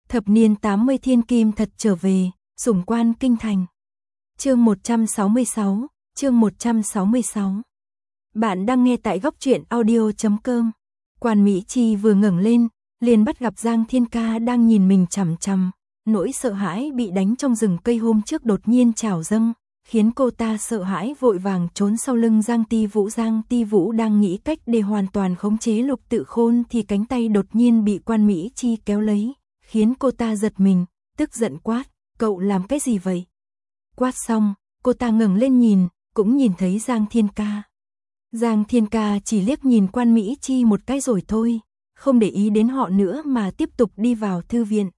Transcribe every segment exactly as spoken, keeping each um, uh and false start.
Thập niên tám mươi thiên kim thật trở về, sủng quan kinh thành. Chương một trăm sáu mươi sáu, chương một trăm sáu mươi sáu. Bạn đang nghe tại góc truyện audio chấm com. Quan Mỹ Chi vừa ngẩng lên, liền bắt gặp Giang Thiên Ca đang nhìn mình chằm chằm, nỗi sợ hãi bị đánh trong rừng cây hôm trước đột nhiên trào dâng, khiến cô ta sợ hãi vội vàng trốn sau lưng Giang Ti Vũ. Giang Ti Vũ đang nghĩ cách để hoàn toàn khống chế Lục Tự Khôn thì cánh tay đột nhiên bị Quan Mỹ Chi kéo lấy, khiến cô ta giật mình, tức giận quát, cậu làm cái gì vậy? Quát xong, cô ta ngẩng lên nhìn, cũng nhìn thấy Giang Thiên Ca. Giang Thiên Ca chỉ liếc nhìn Quan Mỹ Chi một cái rồi thôi, không để ý đến họ nữa mà tiếp tục đi vào thư viện.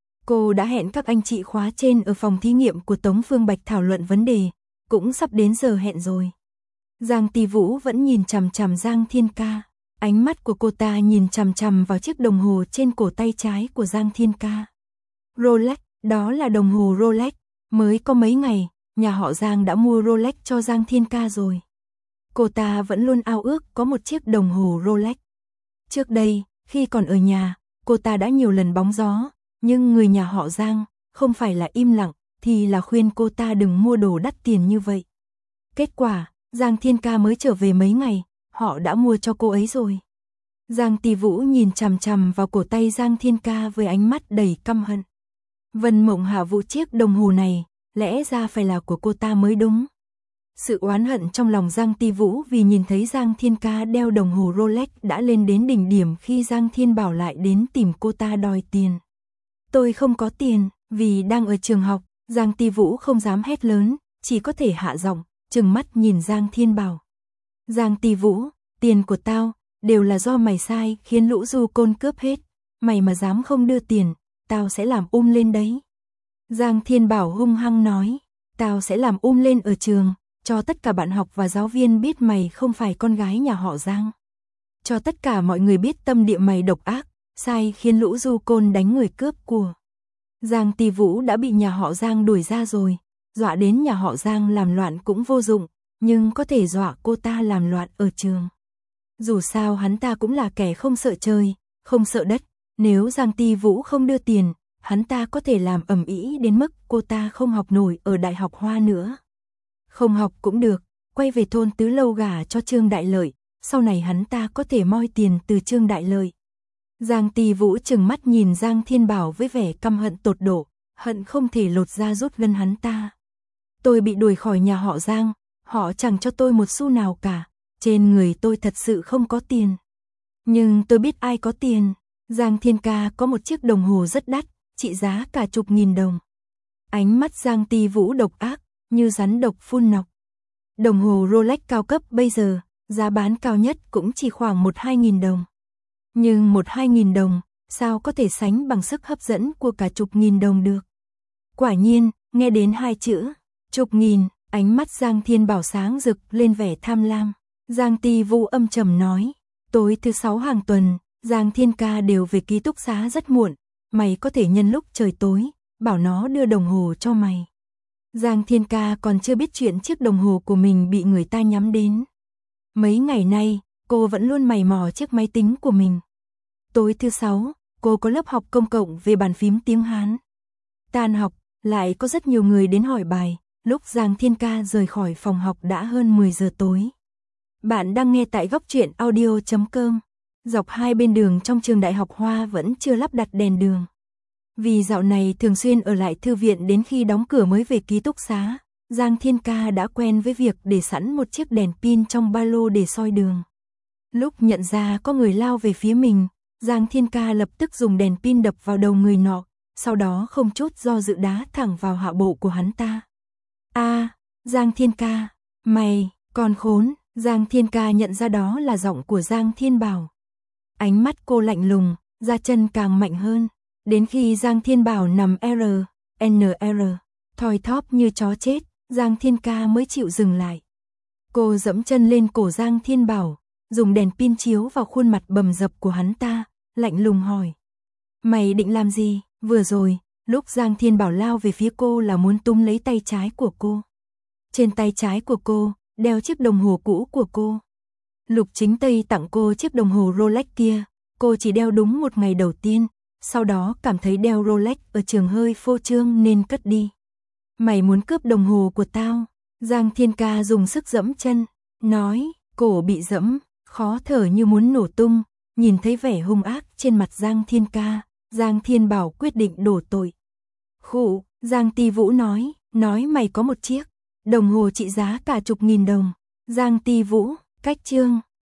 Cô đã hẹn các anh chị khóa trên ở phòng thí nghiệm của Tống Phương Bạch thảo luận vấn đề, cũng sắp đến giờ hẹn rồi. Giang Ti Vũ vẫn nhìn chằm chằm Giang Thiên Ca, ánh mắt của cô ta nhìn chằm chằm vào chiếc đồng hồ trên cổ tay trái của Giang Thiên Ca. Rolex, đó là đồng hồ Rolex, mới có mấy ngày, nhà họ Giang đã mua Rolex cho Giang Thiên Ca rồi. Cô ta vẫn luôn ao ước có một chiếc đồng hồ Rolex. Trước đây, khi còn ở nhà, cô ta đã nhiều lần bóng gió, nhưng người nhà họ Giang, không phải là im lặng, thì là khuyên cô ta đừng mua đồ đắt tiền như vậy. Kết quả, Giang Thiên Ca mới trở về mấy ngày, họ đã mua cho cô ấy rồi. Giang Ti Vũ nhìn chằm chằm vào cổ tay Giang Thiên Ca với ánh mắt đầy căm hận. Vân Mộng Hạ Vũ chiếc đồng hồ này, lẽ ra phải là của cô ta mới đúng. Sự oán hận trong lòng Giang Ti Vũ vì nhìn thấy Giang Thiên Ca đeo đồng hồ Rolex đã lên đến đỉnh điểm khi Giang Thiên Bảo lại đến tìm cô ta đòi tiền. Tôi không có tiền, vì đang ở trường học, Giang Ti Vũ không dám hét lớn, chỉ có thể hạ giọng, trừng mắt nhìn Giang Thiên Bảo. Giang Ti Vũ, tiền của tao, đều là do mày sai khiến lũ du côn cướp hết, mày mà dám không đưa tiền, tao sẽ làm um lên đấy. Giang Thiên Bảo hung hăng nói, tao sẽ làm um lên ở trường, cho tất cả bạn học và giáo viên biết mày không phải con gái nhà họ Giang. Cho tất cả mọi người biết tâm địa mày độc ác, sai khiến lũ du côn đánh người cướp của. Giang Ti Vũ đã bị nhà họ Giang đuổi ra rồi, dọa đến nhà họ Giang làm loạn cũng vô dụng, nhưng có thể dọa cô ta làm loạn ở trường. Dù sao hắn ta cũng là kẻ không sợ trời, không sợ đất, nếu Giang Ti Vũ không đưa tiền, hắn ta có thể làm ầm ĩ đến mức cô ta không học nổi ở Đại học Hoa nữa. Không học cũng được, quay về thôn Tứ Lâu gả cho Trương Đại Lợi, sau này hắn ta có thể moi tiền từ Trương Đại Lợi. Giang Ti Vũ trừng mắt nhìn Giang Thiên Bảo với vẻ căm hận tột độ, hận không thể lột da rút gân hắn ta. Tôi bị đuổi khỏi nhà họ Giang, họ chẳng cho tôi một xu nào cả, trên người tôi thật sự không có tiền. Nhưng tôi biết ai có tiền, Giang Thiên Ca có một chiếc đồng hồ rất đắt, trị giá cả chục nghìn đồng. Ánh mắt Giang Ti Vũ độc ác, như rắn độc phun nọc. Đồng hồ Rolex cao cấp bây giờ, giá bán cao nhất cũng chỉ khoảng một hai nghìn đồng. Nhưng một hai nghìn đồng, sao có thể sánh bằng sức hấp dẫn của cả chục nghìn đồng được. Quả nhiên, nghe đến hai chữ, chục nghìn, ánh mắt Giang Thiên Bảo sáng rực lên vẻ tham lam. Giang Ti Vũ âm trầm nói, tối thứ sáu hàng tuần, Giang Thiên Ca đều về ký túc xá rất muộn, mày có thể nhân lúc trời tối, bảo nó đưa đồng hồ cho mày. Giang Thiên Ca còn chưa biết chuyện chiếc đồng hồ của mình bị người ta nhắm đến. Mấy ngày nay, cô vẫn luôn mày mò chiếc máy tính của mình. Tối thứ sáu, cô có lớp học công cộng về bàn phím tiếng Hán. Tan học, lại có rất nhiều người đến hỏi bài, lúc Giang Thiên Ca rời khỏi phòng học đã hơn mười giờ tối. Bạn đang nghe tại góc truyện audio chấm com. Dọc hai bên đường trong trường Đại học Hoa vẫn chưa lắp đặt đèn đường. Vì dạo này thường xuyên ở lại thư viện đến khi đóng cửa mới về ký túc xá, Giang Thiên Ca đã quen với việc để sẵn một chiếc đèn pin trong ba lô để soi đường. Lúc nhận ra có người lao về phía mình, Giang Thiên Ca lập tức dùng đèn pin đập vào đầu người nọ, sau đó không chút do dự đá thẳng vào hạ bộ của hắn ta. A, Giang Thiên Ca, mày, con khốn. Giang Thiên Ca nhận ra đó là giọng của Giang Thiên Bảo. Ánh mắt cô lạnh lùng, ra chân càng mạnh hơn, đến khi Giang Thiên Bảo nằm R, N R, thoi thóp như chó chết, Giang Thiên Ca mới chịu dừng lại. Cô dẫm chân lên cổ Giang Thiên Bảo, dùng đèn pin chiếu vào khuôn mặt bầm dập của hắn ta, lạnh lùng hỏi. Mày định làm gì? Vừa rồi, lúc Giang Thiên Bảo lao về phía cô là muốn túm lấy tay trái của cô. Trên tay trái của cô, đeo chiếc đồng hồ cũ của cô. Lục Chính Tây tặng cô chiếc đồng hồ Rolex kia, cô chỉ đeo đúng một ngày đầu tiên, sau đó cảm thấy đeo Rolex ở trường hơi phô trương nên cất đi. Mày muốn cướp đồng hồ của tao? Giang Thiên Ca dùng sức giẫm chân, nói, cổ bị giẫm, khó thở như muốn nổ tung, nhìn thấy vẻ hung ác trên mặt Giang Thiên Ca, Giang Thiên Bảo quyết định đổ tội. Khụ, Giang Ti Vũ nói, nói mày có một chiếc đồng hồ trị giá cả chục nghìn đồng. Giang Ti Vũ, cách chương